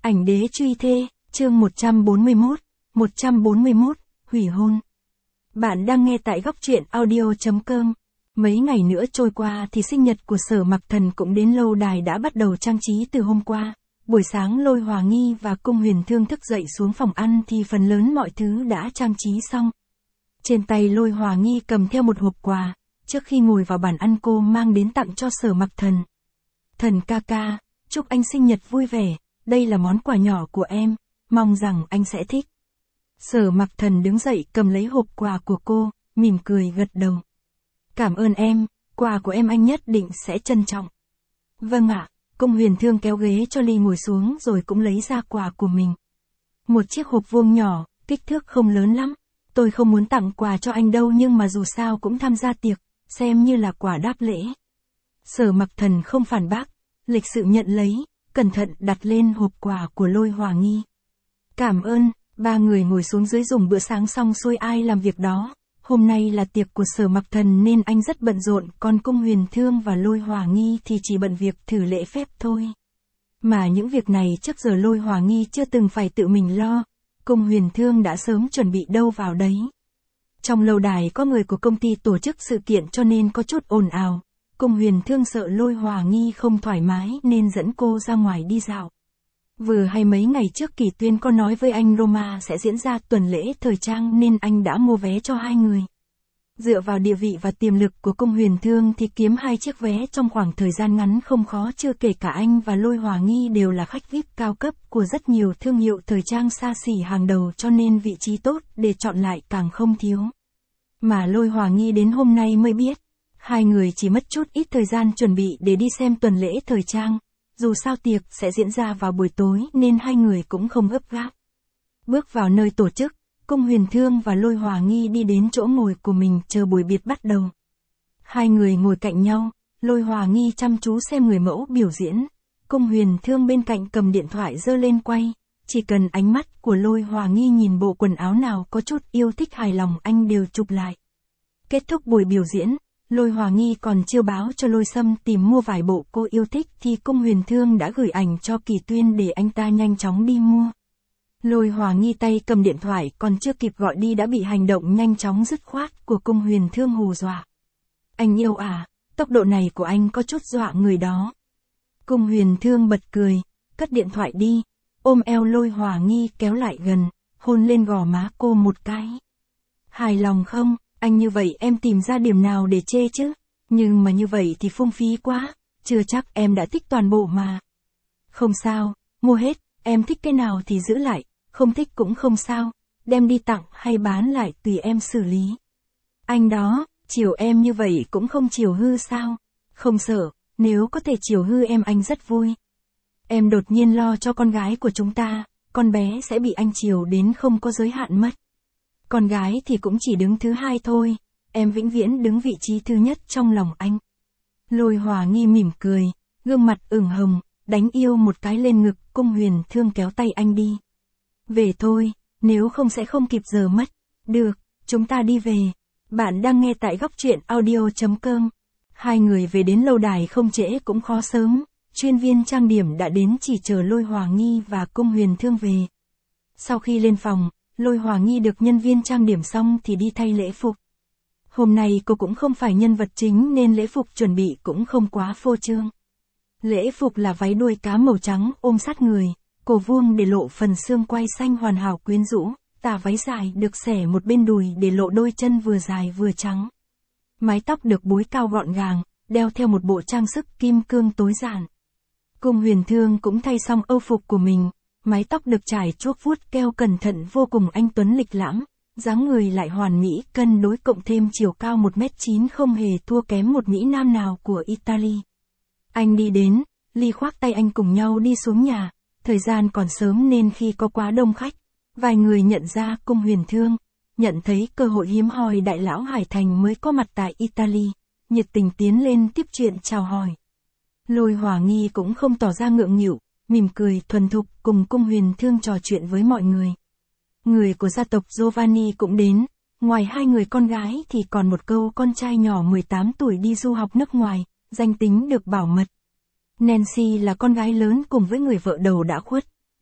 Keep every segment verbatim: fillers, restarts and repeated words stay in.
Ảnh đế truy thê, chương một trăm bốn mươi mốt, một trăm bốn mươi mốt, hủy hôn. Bạn đang nghe tại góc truyện audio chấm com. Mấy ngày nữa trôi qua thì sinh nhật của Sở Mặc Thần cũng đến, lâu đài đã bắt đầu trang trí từ hôm qua. Buổi sáng Lôi Hòa Nghi và Cung Huyền Thương thức dậy xuống phòng ăn thì phần lớn mọi thứ đã trang trí xong. Trên tay Lôi Hòa Nghi cầm theo một hộp quà, trước khi ngồi vào bàn ăn cô mang đến tặng cho Sở Mặc Thần. Thần ca ca, chúc anh sinh nhật vui vẻ, đây là món quà nhỏ của em, mong rằng anh sẽ thích. Sở Mặc Thần đứng dậy cầm lấy hộp quà của cô, mỉm cười gật đầu. Cảm ơn em, quà của em anh nhất định sẽ trân trọng. Vâng ạ, Cung Huyền Thương kéo ghế cho Ly ngồi xuống rồi cũng lấy ra quà của mình. Một chiếc hộp vuông nhỏ, kích thước không lớn lắm. Tôi không muốn tặng quà cho anh đâu, nhưng mà dù sao cũng tham gia tiệc, xem như là quà đáp lễ. Sở Mặc Thần không phản bác, lịch sự nhận lấy, cẩn thận đặt lên hộp quà của Lôi Hòa Nghi. Cảm ơn. Ba người ngồi xuống dưới dùng bữa sáng xong xuôi ai làm việc đó. Hôm nay là tiệc của Sở Mặc Thần nên anh rất bận rộn, còn Cung Huyền Thương và Lôi Hòa Nghi thì chỉ bận việc thử lễ phép thôi. Mà những việc này trước giờ Lôi Hòa Nghi chưa từng phải tự mình lo, Cung Huyền Thương đã sớm chuẩn bị đâu vào đấy. Trong lâu đài có người của công ty tổ chức sự kiện cho nên có chút ồn ào. Cung Huyền Thương sợ Lôi Hòa Nghi không thoải mái nên dẫn cô ra ngoài đi dạo. Vừa hay mấy ngày trước Kỳ Tuyên có nói với anh Roma sẽ diễn ra tuần lễ thời trang nên anh đã mua vé cho hai người. Dựa vào địa vị và tiềm lực của Cung Huyền Thương thì kiếm hai chiếc vé trong khoảng thời gian ngắn không khó, chưa kể cả anh và Lôi Hòa Nghi đều là khách vi ai pi cao cấp của rất nhiều thương hiệu thời trang xa xỉ hàng đầu, cho nên vị trí tốt để chọn lại càng không thiếu. Mà Lôi Hòa Nghi đến hôm nay mới biết, hai người chỉ mất chút ít thời gian chuẩn bị để đi xem tuần lễ thời trang. Dù sao tiệc sẽ diễn ra vào buổi tối nên hai người cũng không gấp gáp. Bước vào nơi tổ chức, Cung Huyền Thương và Lôi Hòa Nghi đi đến chỗ ngồi của mình chờ buổi biệt bắt đầu. Hai người ngồi cạnh nhau, Lôi Hòa Nghi chăm chú xem người mẫu biểu diễn. Cung Huyền Thương bên cạnh cầm điện thoại giơ lên quay, chỉ cần ánh mắt của Lôi Hòa Nghi nhìn bộ quần áo nào có chút yêu thích hài lòng anh đều chụp lại. Kết thúc buổi biểu diễn, Lôi Hòa Nghi còn chiêu báo cho Lôi Sâm tìm mua vài bộ cô yêu thích thì Cung Huyền Thương đã gửi ảnh cho Kỳ Tuyên để anh ta nhanh chóng đi mua. Lôi Hòa Nghi tay cầm điện thoại còn chưa kịp gọi đi đã bị hành động nhanh chóng dứt khoát của Cung Huyền Thương hù dọa. Anh yêu à, tốc độ này của anh có chút dọa người đó. Cung Huyền Thương bật cười, cất điện thoại đi, ôm eo Lôi Hòa Nghi kéo lại gần, hôn lên gò má cô một cái. Hài lòng không? Anh như vậy em tìm ra điểm nào để chê chứ? Nhưng mà như vậy thì phung phí quá, chưa chắc em đã thích toàn bộ mà. Không sao, mua hết, em thích cái nào thì giữ lại, không thích cũng không sao, đem đi tặng hay bán lại tùy em xử lý. Anh đó, chiều em như vậy cũng không chiều hư sao? Không sợ, nếu có thể chiều hư em anh rất vui. Em đột nhiên lo cho con gái của chúng ta, con bé sẽ bị anh chiều đến không có giới hạn mất. Con gái thì cũng chỉ đứng thứ hai thôi, em vĩnh viễn đứng vị trí thứ nhất trong lòng anh. Lôi Hòa Nghi mỉm cười, gương mặt ửng hồng, đánh yêu một cái lên ngực. Cung Huyền Thương kéo tay anh đi. Về thôi, nếu không sẽ không kịp giờ mất. Được, chúng ta đi về. Bạn đang nghe tại góc truyện audio chấm com. Hai người về đến lâu đài không trễ cũng khó sớm, chuyên viên trang điểm đã đến chỉ chờ Lôi Hòa Nghi và Cung Huyền Thương về. Sau khi lên phòng, Lôi Hòa Nghi được nhân viên trang điểm xong thì đi thay lễ phục. Hôm nay cô cũng không phải nhân vật chính nên lễ phục chuẩn bị cũng không quá phô trương. Lễ phục là váy đuôi cá màu trắng ôm sát người, cổ vuông để lộ phần xương quai xanh hoàn hảo quyến rũ, tà váy dài được xẻ một bên đùi để lộ đôi chân vừa dài vừa trắng. Mái tóc được búi cao gọn gàng, đeo theo một bộ trang sức kim cương tối giản. Cung Huyền Thương cũng thay xong âu phục của mình. Mái tóc được trải chuốt vuốt keo cẩn thận vô cùng anh tuấn lịch lãm, dáng người lại hoàn mỹ cân đối cộng thêm chiều cao một mét chín không hề thua kém một mỹ nam nào của Italy. Anh đi đến, Ly khoác tay anh cùng nhau đi xuống nhà, thời gian còn sớm nên khi có quá đông khách, vài người nhận ra Cung Huyền Thương, nhận thấy cơ hội hiếm hoi đại lão Hải Thành mới có mặt tại Italy, nhiệt tình tiến lên tiếp chuyện chào hỏi. Lôi Hòa Nghi cũng không tỏ ra ngượng nghịu, mỉm cười thuần thục cùng Cung Huyền Thương trò chuyện với mọi người. Người của gia tộc Giovanni cũng đến, ngoài hai người con gái thì còn một câu con trai nhỏ mười tám tuổi đi du học nước ngoài, danh tính được bảo mật. Nancy là con gái lớn cùng với người vợ đầu đã khuất,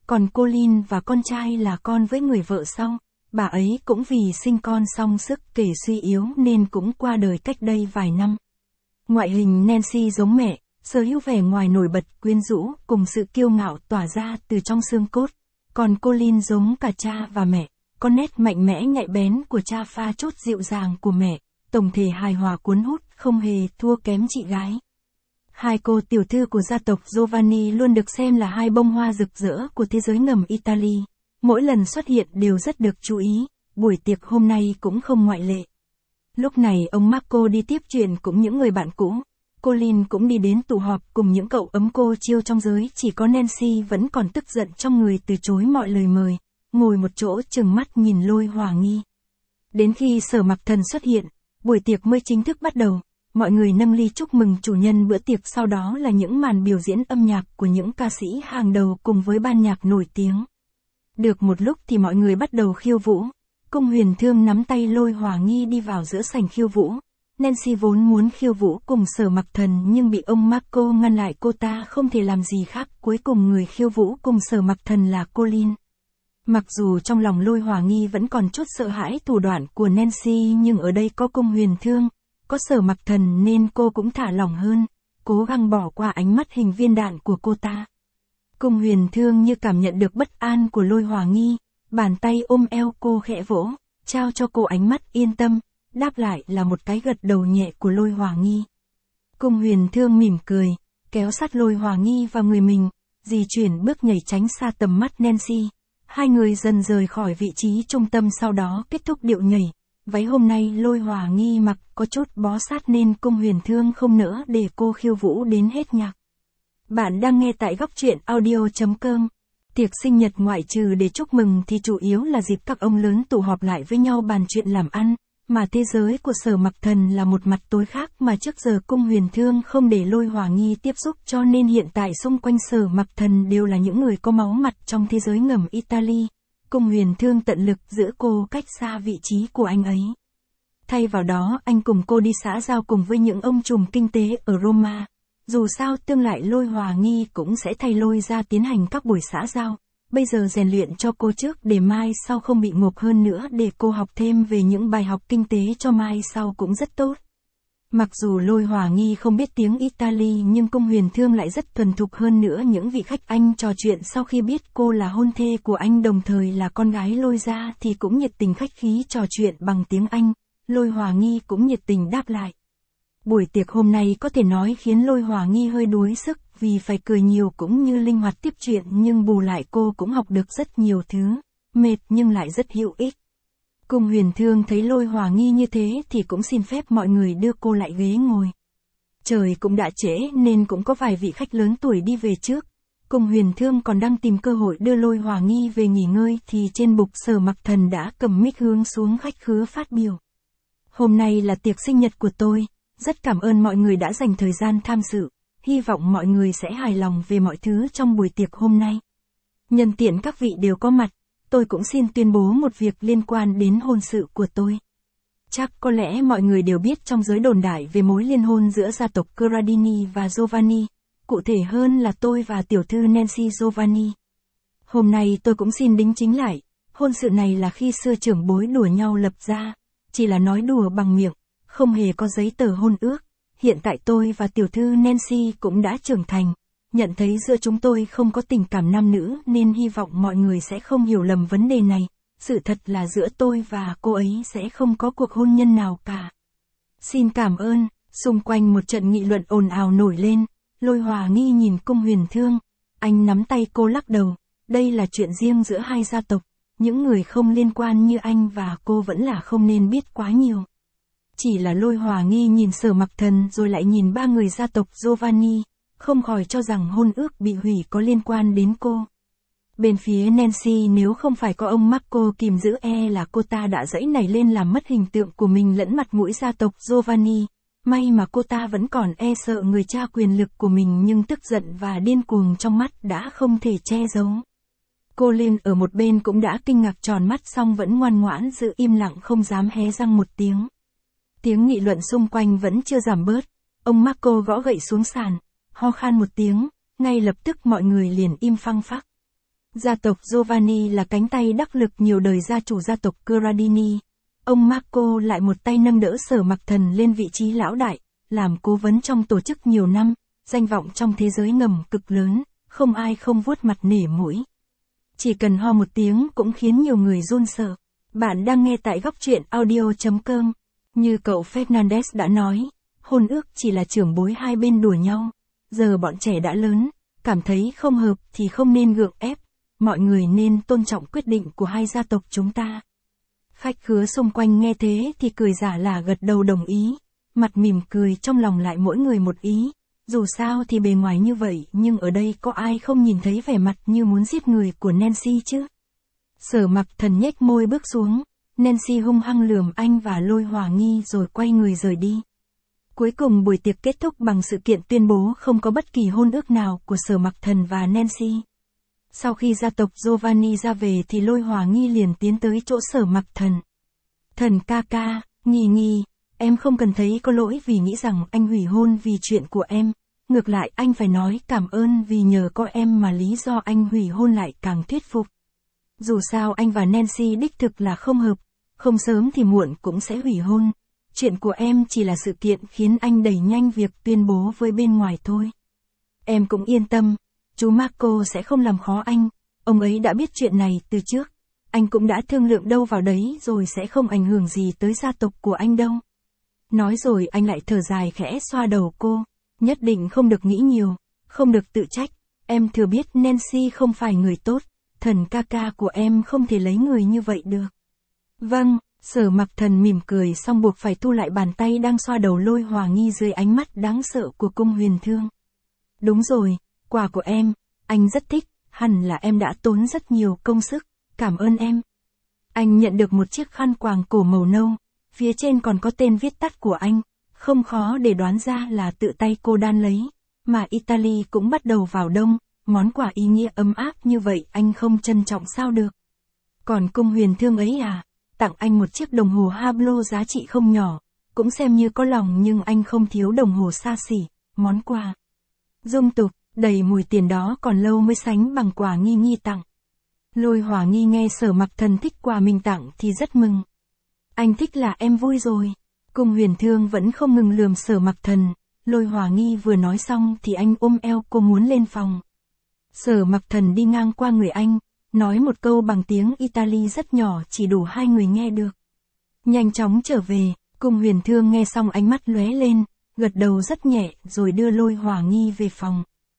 còn Colin và con trai là con với người vợ sau, bà ấy cũng vì sinh con xong sức kể suy yếu nên cũng qua đời cách đây vài năm. Ngoại hình Nancy giống mẹ, sở hữu vẻ ngoài nổi bật quyến rũ cùng sự kiêu ngạo tỏa ra từ trong xương cốt, còn Colin giống cả cha và mẹ, có nét mạnh mẽ nhạy bén của cha pha chốt dịu dàng của mẹ, tổng thể hài hòa cuốn hút không hề thua kém chị gái. Hai cô tiểu thư của gia tộc Giovanni luôn được xem là hai bông hoa rực rỡ của thế giới ngầm Italy, mỗi lần xuất hiện đều rất được chú ý, buổi tiệc hôm nay cũng không ngoại lệ. Lúc này ông Marco đi tiếp chuyện cùng những người bạn cũ, Colin cũng đi đến tụ họp cùng những cậu ấm cô chiêu trong giới, chỉ có Nancy vẫn còn tức giận trong người từ chối mọi lời mời, ngồi một chỗ trừng mắt nhìn Lôi Hòa Nghi. Đến khi Sở Mặc Thần xuất hiện, buổi tiệc mới chính thức bắt đầu, mọi người nâng ly chúc mừng chủ nhân bữa tiệc, sau đó là những màn biểu diễn âm nhạc của những ca sĩ hàng đầu cùng với ban nhạc nổi tiếng. Được một lúc thì mọi người bắt đầu khiêu vũ. Cung Huyền Thương nắm tay Lôi Hòa Nghi đi vào giữa sảnh khiêu vũ. Nancy vốn muốn khiêu vũ cùng Sở Mặc Thần nhưng bị ông Marco ngăn lại, cô ta không thể làm gì khác, cuối cùng người khiêu vũ cùng Sở Mặc Thần là Colin. Mặc dù trong lòng Lôi Hòa Nghi vẫn còn chút sợ hãi thủ đoạn của Nancy nhưng ở đây có Cung Huyền Thương, có Sở Mặc Thần nên cô cũng thả lỏng hơn, cố gắng bỏ qua ánh mắt hình viên đạn của cô ta. Cung Huyền Thương như cảm nhận được bất an của Lôi Hòa Nghi, bàn tay ôm eo cô khẽ vỗ, trao cho cô ánh mắt yên tâm, đáp lại là một cái gật đầu nhẹ của Lôi Hòa Nghi. Cung Huyền Thương mỉm cười, kéo sát Lôi Hòa Nghi vào người mình, di chuyển bước nhảy tránh xa tầm mắt Nancy. Hai người dần rời khỏi vị trí trung tâm, sau đó kết thúc điệu nhảy. Váy hôm nay Lôi Hòa Nghi mặc có chút bó sát nên Cung Huyền Thương không nỡ để cô khiêu vũ đến hết nhạc. Bạn đang nghe tại góc truyện audio chấm com. Tiệc sinh nhật ngoại trừ để chúc mừng thì chủ yếu là dịp các ông lớn tụ họp lại với nhau bàn chuyện làm ăn, mà thế giới của Sở Mặc Thần là một mặt tối khác mà trước giờ Cung Huyền Thương không để Lôi Hòa Nghi tiếp xúc, cho nên hiện tại xung quanh Sở Mặc Thần đều là những người có máu mặt trong thế giới ngầm Italy. Cung Huyền Thương tận lực giữ cô cách xa vị trí của anh ấy. Thay vào đó anh cùng cô đi xã giao cùng với những ông trùm kinh tế ở Roma. Dù sao tương lai Lôi Hòa Nghi cũng sẽ thay Lôi ra tiến hành các buổi xã giao. Bây giờ rèn luyện cho cô trước để mai sau không bị ngộp, hơn nữa để cô học thêm về những bài học kinh tế cho mai sau cũng rất tốt. Mặc dù Lôi Hòa Nghi không biết tiếng Italy nhưng Cung Huyền Thương lại rất thuần thục, hơn nữa những vị khách anh trò chuyện sau khi biết cô là hôn thê của anh đồng thời là con gái Lôi ra thì cũng nhiệt tình khách khí trò chuyện bằng tiếng Anh. Lôi Hòa Nghi cũng nhiệt tình đáp lại. Buổi tiệc hôm nay có thể nói khiến Lôi Hòa Nghi hơi đuối sức vì phải cười nhiều cũng như linh hoạt tiếp chuyện, nhưng bù lại cô cũng học được rất nhiều thứ, mệt nhưng lại rất hữu ích. Cung Huyền Thương thấy Lôi Hòa Nghi như thế thì cũng xin phép mọi người đưa cô lại ghế ngồi. Trời cũng đã trễ nên cũng có vài vị khách lớn tuổi đi về trước. Cung Huyền Thương còn đang tìm cơ hội đưa Lôi Hòa Nghi về nghỉ ngơi thì trên bục Sở Mặc Thần đã cầm mic hướng xuống khách khứa phát biểu. Hôm nay là tiệc sinh nhật của tôi, rất cảm ơn mọi người đã dành thời gian tham dự, hy vọng mọi người sẽ hài lòng về mọi thứ trong buổi tiệc hôm nay. Nhân tiện các vị đều có mặt, tôi cũng xin tuyên bố một việc liên quan đến hôn sự của tôi. Chắc có lẽ mọi người đều biết trong giới đồn đại về mối liên hôn giữa gia tộc Corradini và Giovanni, cụ thể hơn là tôi và tiểu thư Nancy Giovanni. Hôm nay tôi cũng xin đính chính lại, hôn sự này là khi xưa trưởng bối đùa nhau lập ra, chỉ là nói đùa bằng miệng, không hề có giấy tờ hôn ước. Hiện tại tôi và tiểu thư Nancy cũng đã trưởng thành, nhận thấy giữa chúng tôi không có tình cảm nam nữ nên hy vọng mọi người sẽ không hiểu lầm vấn đề này. Sự thật là giữa tôi và cô ấy sẽ không có cuộc hôn nhân nào cả. Xin cảm ơn. Xung quanh một trận nghị luận ồn ào nổi lên, Lôi Hòa Nghi nhìn Cung Huyền Thương, anh nắm tay cô lắc đầu, đây là chuyện riêng giữa hai gia tộc, những người không liên quan như anh và cô vẫn là không nên biết quá nhiều. Chỉ là Lôi Hòa Nghi nhìn Sở Mặc Thần rồi lại nhìn ba người gia tộc Giovanni, không khỏi cho rằng hôn ước bị hủy có liên quan đến cô. Bên phía Nancy nếu không phải có ông Marco kìm giữ e là cô ta đã giãy nảy lên làm mất hình tượng của mình lẫn mặt mũi gia tộc Giovanni. May mà cô ta vẫn còn e sợ người cha quyền lực của mình nhưng tức giận và điên cuồng trong mắt đã không thể che giấu. Colin ở một bên cũng đã kinh ngạc tròn mắt xong vẫn ngoan ngoãn giữ im lặng không dám hé răng một tiếng. Tiếng nghị luận xung quanh vẫn chưa giảm bớt, ông Marco gõ gậy xuống sàn, ho khan một tiếng, ngay lập tức mọi người liền im phăng phắc. Gia tộc Giovanni là cánh tay đắc lực nhiều đời gia chủ gia tộc Corradini. Ông Marco lại một tay nâng đỡ Sở Mặc Thần lên vị trí lão đại, làm cố vấn trong tổ chức nhiều năm, danh vọng trong thế giới ngầm cực lớn, không ai không vuốt mặt nể mũi. Chỉ cần ho một tiếng cũng khiến nhiều người run sợ. Bạn đang nghe tại góc truyện audio chấm com. Như cậu Fernandez đã nói, hôn ước chỉ là trưởng bối hai bên đùa nhau. Giờ bọn trẻ đã lớn, cảm thấy không hợp thì không nên gượng ép. Mọi người nên tôn trọng quyết định của hai gia tộc chúng ta. Khách khứa xung quanh nghe thế thì cười giả là gật đầu đồng ý. Mặt mỉm cười trong lòng lại mỗi người một ý. Dù sao thì bề ngoài như vậy nhưng ở đây có ai không nhìn thấy vẻ mặt như muốn giết người của Nancy chứ? Sở Mặc Thần nhếch môi bước xuống. Nancy hung hăng lườm anh và Lôi Hòa Nghi rồi quay người rời đi. Cuối cùng buổi tiệc kết thúc bằng sự kiện tuyên bố không có bất kỳ hôn ước nào của Sở Mặc Thần và Nancy. Sau khi gia tộc Giovanni ra về thì Lôi Hòa Nghi liền tiến tới chỗ Sở Mặc Thần. Thần ca ca, Nghi Nghi, em không cần thấy có lỗi vì nghĩ rằng anh hủy hôn vì chuyện của em. Ngược lại anh phải nói cảm ơn vì nhờ có em mà lý do anh hủy hôn lại càng thuyết phục. Dù sao anh và Nancy đích thực là không hợp, không sớm thì muộn cũng sẽ hủy hôn. Chuyện của em chỉ là sự kiện khiến anh đẩy nhanh việc tuyên bố với bên ngoài thôi. Em cũng yên tâm, chú Marco sẽ không làm khó anh, ông ấy đã biết chuyện này từ trước. Anh cũng đã thương lượng đâu vào đấy rồi sẽ không ảnh hưởng gì tới gia tộc của anh đâu. Nói rồi anh lại thở dài khẽ xoa đầu cô, nhất định không được nghĩ nhiều, không được tự trách. Em thừa biết Nancy không phải người tốt, thần ca ca của em không thể lấy người như vậy được. Vâng, Sở Mặc Thần mỉm cười xong buộc phải thu lại bàn tay đang xoa đầu Lôi Hòa Nghi dưới ánh mắt đáng sợ của Cung Huyền Thương. Đúng rồi, quà của em, anh rất thích, hẳn là em đã tốn rất nhiều công sức, cảm ơn em. Anh nhận được một chiếc khăn quàng cổ màu nâu, phía trên còn có tên viết tắt của anh, không khó để đoán ra là tự tay cô đan lấy, mà Italy cũng bắt đầu vào đông, món quà ý nghĩa ấm áp như vậy anh không trân trọng sao được. Còn Cung Huyền Thương ấy à, tặng anh một chiếc đồng hồ Hublot giá trị không nhỏ, cũng xem như có lòng nhưng anh không thiếu đồng hồ xa xỉ, món quà dung tục, đầy mùi tiền đó còn lâu mới sánh bằng quà Nghi Nghi tặng. Lôi Hòa Nghi nghe Sở Mặc Thần thích quà mình tặng thì rất mừng. Anh thích là em vui rồi. Cung Huyền Thương vẫn không ngừng lườm Sở Mặc Thần. Lôi Hòa Nghi vừa nói xong thì anh ôm eo cô muốn lên phòng. Sở Mặc Thần đi ngang qua người anh, nói một câu bằng tiếng Italy rất nhỏ chỉ đủ hai người nghe được. Nhanh chóng trở về, Cung Huyền Thương nghe xong ánh mắt lóe lên, gật đầu rất nhẹ rồi đưa Lôi Hòa Nghi về phòng.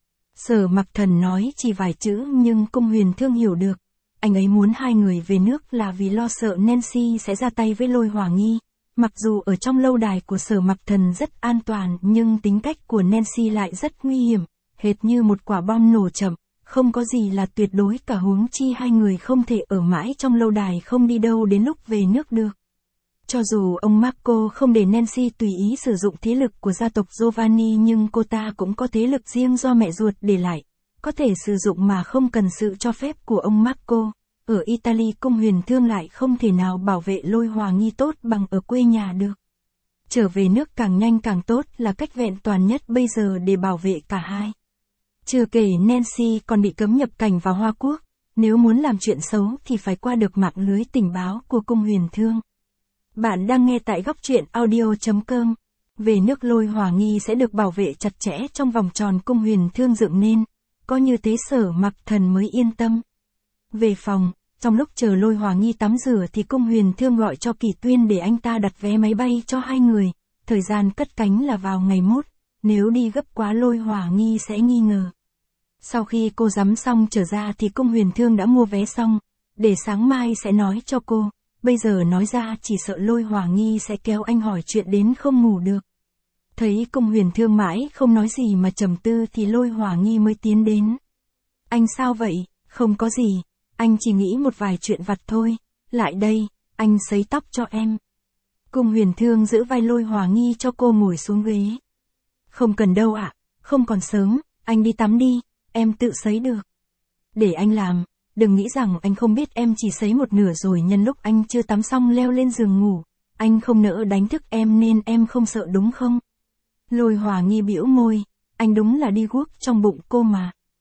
Sở Mặc Thần nói chỉ vài chữ nhưng Cung Huyền Thương hiểu được. Anh ấy muốn hai người về nước là vì lo sợ Nancy sẽ ra tay với Lôi Hòa Nghi. Mặc dù ở trong lâu đài của Sở Mặc Thần rất an toàn nhưng tính cách của Nancy lại rất nguy hiểm, hệt như một quả bom nổ chậm, không có gì là tuyệt đối cả huống chi hai người không thể ở mãi trong lâu đài không đi đâu đến lúc về nước được. Cho dù ông Marco không để Nancy tùy ý sử dụng thế lực của gia tộc Giovanni nhưng cô ta cũng có thế lực riêng do mẹ ruột để lại, có thể sử dụng mà không cần sự cho phép của ông Marco. Ở Italy Cung Huyền Thương lại không thể nào bảo vệ Lôi Hòa Nghi tốt bằng ở quê nhà được. Trở về nước càng nhanh càng tốt là cách vẹn toàn nhất bây giờ để bảo vệ cả hai. Chưa kể Nancy còn bị cấm nhập cảnh vào Hoa Quốc, nếu muốn làm chuyện xấu thì phải qua được mạng lưới tình báo của Cung Huyền Thương. Bạn đang nghe tại góc truyện audio chấm com. Về nước Lôi Hòa Nghi sẽ được bảo vệ chặt chẽ trong vòng tròn Cung Huyền Thương dựng nên, có như thế Sở Mặc Thần mới yên tâm. Về phòng, trong lúc chờ Lôi Hòa Nghi tắm rửa thì Cung Huyền Thương gọi cho Kỳ Tuyên để anh ta đặt vé máy bay cho hai người, thời gian cất cánh là vào ngày mốt, nếu đi gấp quá Lôi Hòa Nghi sẽ nghi ngờ. Sau khi cô tắm xong trở ra thì Cung Huyền Thương đã mua vé xong, để sáng mai sẽ nói cho cô, bây giờ nói ra chỉ sợ Lôi Hòa Nghi sẽ kéo anh hỏi chuyện đến không ngủ được. Thấy Cung Huyền Thương mãi không nói gì mà trầm tư thì Lôi Hòa Nghi mới tiến đến. Anh sao vậy? Không có gì, anh chỉ nghĩ một vài chuyện vặt thôi, lại đây, anh sấy tóc cho em. Cung Huyền Thương giữ vai Lôi Hòa Nghi cho cô ngồi xuống ghế. Không cần đâu ạ, không còn sớm, anh đi tắm đi, em tự sấy được. Để anh làm, đừng nghĩ rằng anh không biết em chỉ sấy một nửa rồi nhân lúc anh chưa tắm xong leo lên giường ngủ, anh không nỡ đánh thức em nên em không sợ đúng không? Lôi Hòa Nghi bĩu môi, anh đúng là đi guốc trong bụng cô mà.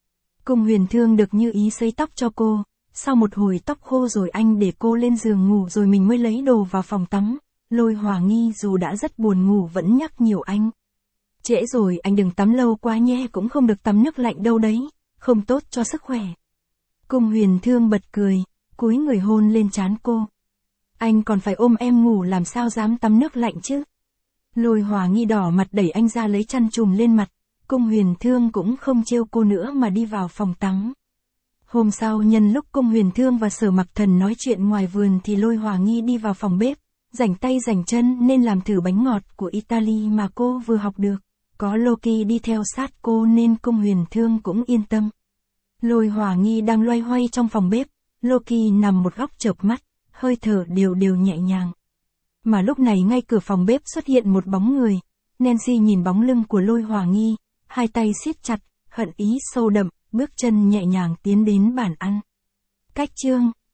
Cung Huyền Thương được như ý sấy tóc cho cô, sau một hồi tóc khô rồi anh để cô lên giường ngủ rồi mình mới lấy đồ vào phòng tắm. Lôi Hòa Nghi dù đã rất buồn ngủ vẫn nhắc nhiều anh. Trễ rồi anh đừng tắm lâu quá nhé, cũng không được tắm nước lạnh đâu đấy, không tốt cho sức khỏe. Cung Huyền Thương bật cười, cúi người hôn lên trán cô. Anh còn phải ôm em ngủ làm sao dám tắm nước lạnh chứ. Lôi Hòa Nghi đỏ mặt đẩy anh ra lấy chăn trùm lên mặt. Cung Huyền Thương cũng không trêu cô nữa mà đi vào phòng tắm. Hôm sau nhân lúc Cung Huyền Thương và Sở Mặc Thần nói chuyện ngoài vườn thì Lôi Hòa Nghi đi vào phòng bếp, rảnh tay rảnh chân nên làm thử bánh ngọt của Italy mà cô vừa học được. Có Loki đi theo sát cô nên Cung Huyền Thương cũng yên tâm. Lôi Hòa Nghi đang loay hoay trong phòng bếp, Loki nằm một góc chợp mắt, hơi thở đều đều nhẹ nhàng. Mà lúc này ngay cửa phòng bếp xuất hiện một bóng người. Nancy nhìn bóng lưng của Lôi Hòa Nghi, hai tay siết chặt, hận ý sâu đậm, bước chân nhẹ nhàng tiến đến bàn ăn. Cách chương